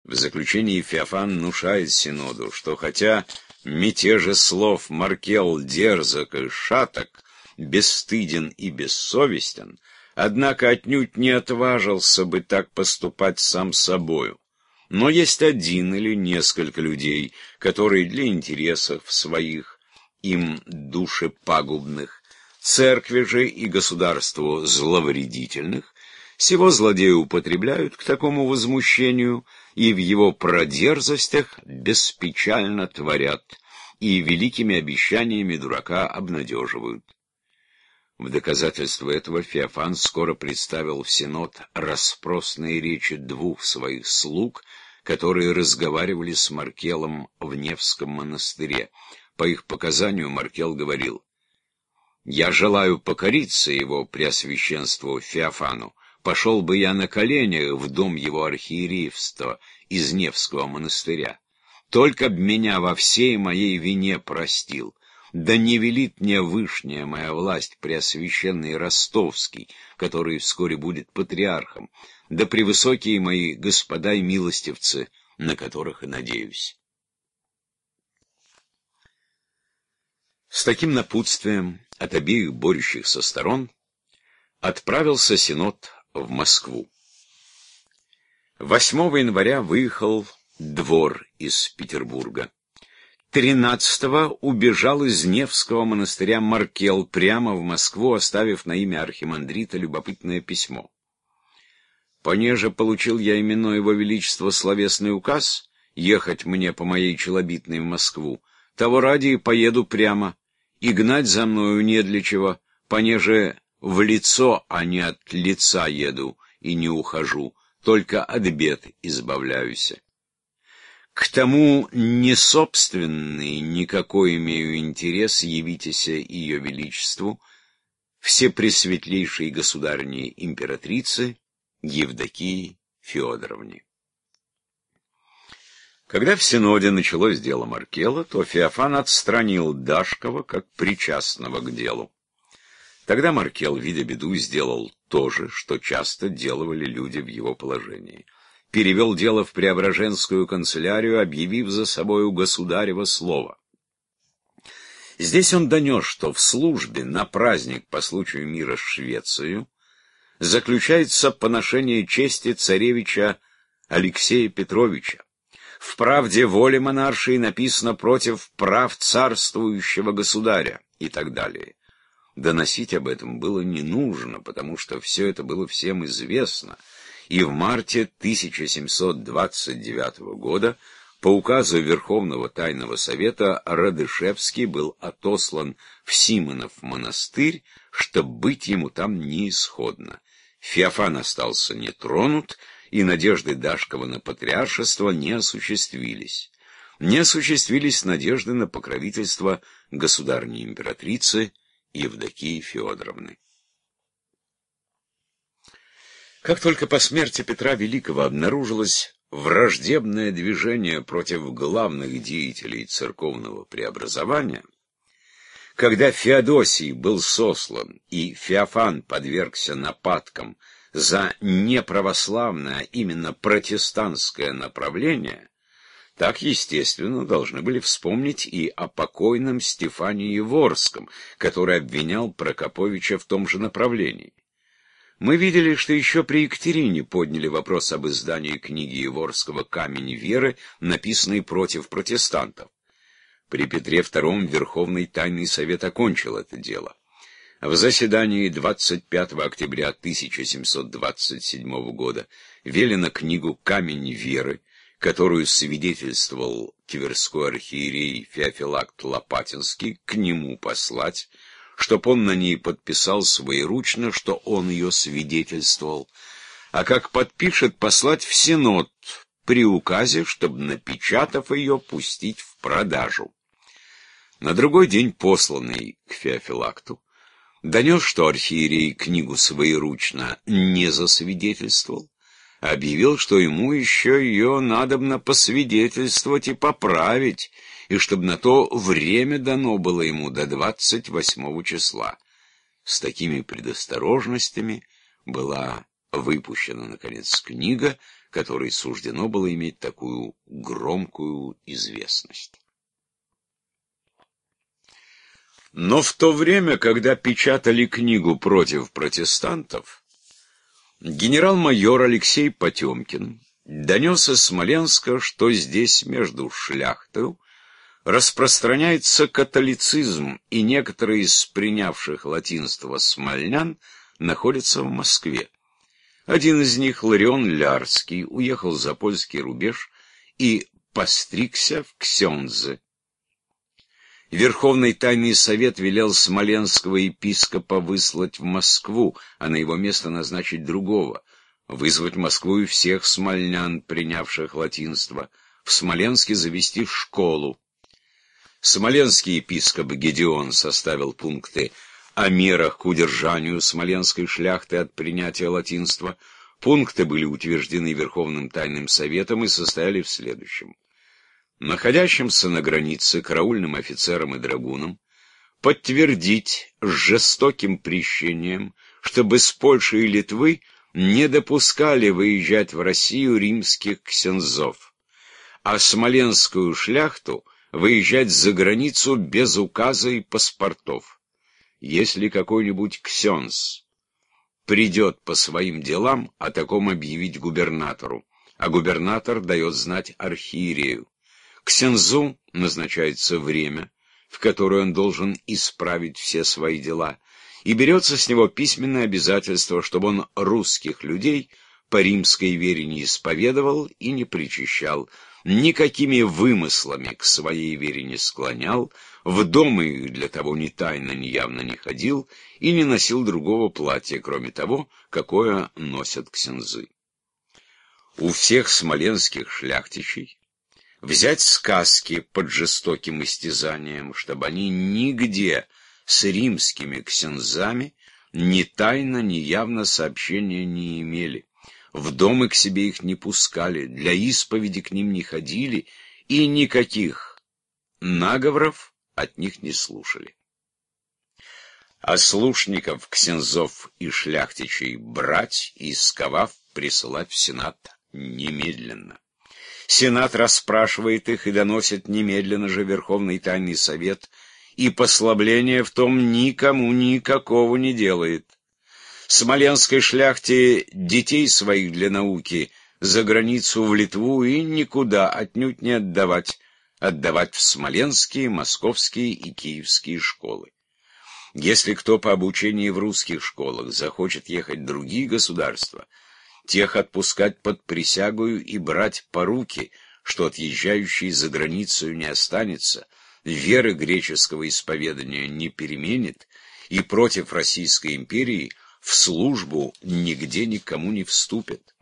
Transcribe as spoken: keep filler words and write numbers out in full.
В заключении Феофан внушает Синоду, что хотя мятежи слов Маркел дерзок и шаток, бесстыден и бессовестен, однако отнюдь не отважился бы так поступать сам собою. Но есть один или несколько людей, которые для интересов своих, им душепагубных, церкви же и государству зловредительных, сего злодея употребляют к такому возмущению и в его продерзостях беспечально творят, и великими обещаниями дурака обнадеживают. В доказательство этого Феофан скоро представил в Синод расспросные речи двух своих слуг, которые разговаривали с Маркелом в Невском монастыре. По их показанию Маркел говорил: «Я желаю покориться его преосвященству Феофану. Пошел бы я на коленях в дом его архиереевства из Невского монастыря. Только б меня во всей моей вине простил. Да не велит мне вышняя моя власть преосвященный Ростовский, который вскоре будет патриархом, да превысокие мои господа и милостивцы, на которых и надеюсь». С таким напутствием от обеих борющихся сторон отправился Синод в Москву. восьмого января выехал двор из Петербурга. тринадцатого убежал из Невского монастыря Маркел прямо в Москву, оставив на имя архимандрита любопытное письмо. «Понеже получил я именное его величество словесный указ ехать мне по моей челобитной в Москву, того ради и поеду прямо, и гнать за мною не для чего, понеже в лицо, а не от лица еду и не ухожу, только от бед избавляюсь. К тому не собственный никакой имею интерес, явитесь ее величеству, всепресветлейшей государыне императрицы Евдокии Федоровне». Когда в Синоде началось дело Маркела, то Феофан отстранил Дашкова как причастного к делу. Тогда Маркел, видя беду, сделал то же, что часто делали люди в его положении. Перевел дело в Преображенскую канцелярию, объявив за собою государево слово. Здесь он донес, что в службе на праздник по случаю мира с Швецией заключается поношение чести царевича Алексея Петровича. В правде воли монаршей написано против прав царствующего государя и так далее. Доносить об этом было не нужно, потому что все это было всем известно, и в марте тысяча семьсот двадцать девятого года по указу Верховного Тайного Совета Радышевский был отослан в Симонов монастырь, чтоб быть ему там неисходно. Феофан остался нетронут, и надежды Дашкова на патриаршество не осуществились. Не осуществились надежды на покровительство государыни-императрицы Евдокии Федоровны. Как только по смерти Петра Великого обнаружилось враждебное движение против главных деятелей церковного преобразования, когда Феодосий был сослан и Феофан подвергся нападкам за неправославное, именно протестантское направление, так, естественно, должны были вспомнить и о покойном Стефане Еворском, который обвинял Прокоповича в том же направлении. Мы видели, что еще при Екатерине подняли вопрос об издании книги Еворского «Камень веры», написанной против протестантов. При Петре Втором Верховный Тайный Совет окончил это дело. В заседании двадцать пятого октября тысяча семьсот двадцать седьмого года велено книгу «Камень веры», которую свидетельствовал тверской архиерей Феофилакт Лопатинский, к нему послать, чтоб он на ней подписал своеручно, что он ее свидетельствовал, а как подпишет, послать в Синод при указе, чтобы, напечатав ее, пустить в продажу. На другой день посланный к Феофилакту донес, что архиерей книгу своеручно не засвидетельствовал, объявил, что ему еще ее надобно посвидетельствовать и поправить, и чтобы на то время дано было ему до двадцать восьмого числа. С такими предосторожностями была выпущена, наконец, книга, которой суждено было иметь такую громкую известность. Но в то время, когда печатали книгу против протестантов, генерал-майор Алексей Потемкин донес из Смоленска, что здесь между шляхтою распространяется католицизм, и некоторые из принявших латинство смольнян находятся в Москве. Один из них, Ларион Лярский, уехал за польский рубеж и постригся в ксензы. Верховный тайный совет велел смоленского епископа выслать в Москву, а на его место назначить другого, вызвать в Москву и всех смольнян, принявших латинство, в Смоленске завести школу. Смоленский епископ Гедеон составил пункты о мерах к удержанию смоленской шляхты от принятия латинства. Пункты были утверждены Верховным тайным советом и состояли в следующем. Находящимся на границе караульным офицерам и драгунам подтвердить с жестоким прещением, чтобы с Польши и Литвы не допускали выезжать в Россию римских ксензов, а смоленскую шляхту выезжать за границу без указа и паспортов. Если какой-нибудь ксенз придет по своим делам, о таком объявить губернатору, а губернатор дает знать архиерею. Ксензу назначается время, в которое он должен исправить все свои дела, и берется с него письменное обязательство, чтобы он русских людей по римской вере не исповедовал и не причащал, никакими вымыслами к своей вере не склонял, в дом их для того ни тайно, ни явно не ходил и не носил другого платья, кроме того, какое носят ксензы. У всех смоленских шляхтичей взять сказки под жестоким истязанием, чтобы они нигде с римскими ксензами ни тайно, ни явно сообщения не имели. В дом и к себе их не пускали, для исповеди к ним не ходили и никаких наговоров от них не слушали. А слушников, ксензов и шляхтичей брать и, сковав, присылать в Сенат немедленно. Сенат расспрашивает их и доносит немедленно же Верховный тайный совет, и послабления в том никому никакого не делает. Смоленской шляхте детей своих для науки за границу в Литву и никуда отнюдь не отдавать, отдавать в смоленские, московские и киевские школы. Если кто по обучению в русских школах захочет ехать в другие государства, тех отпускать под присягою и брать по руки, что отъезжающий за границу не останется, веры греческого исповедания не переменит и против Российской империи в службу нигде никому не вступит.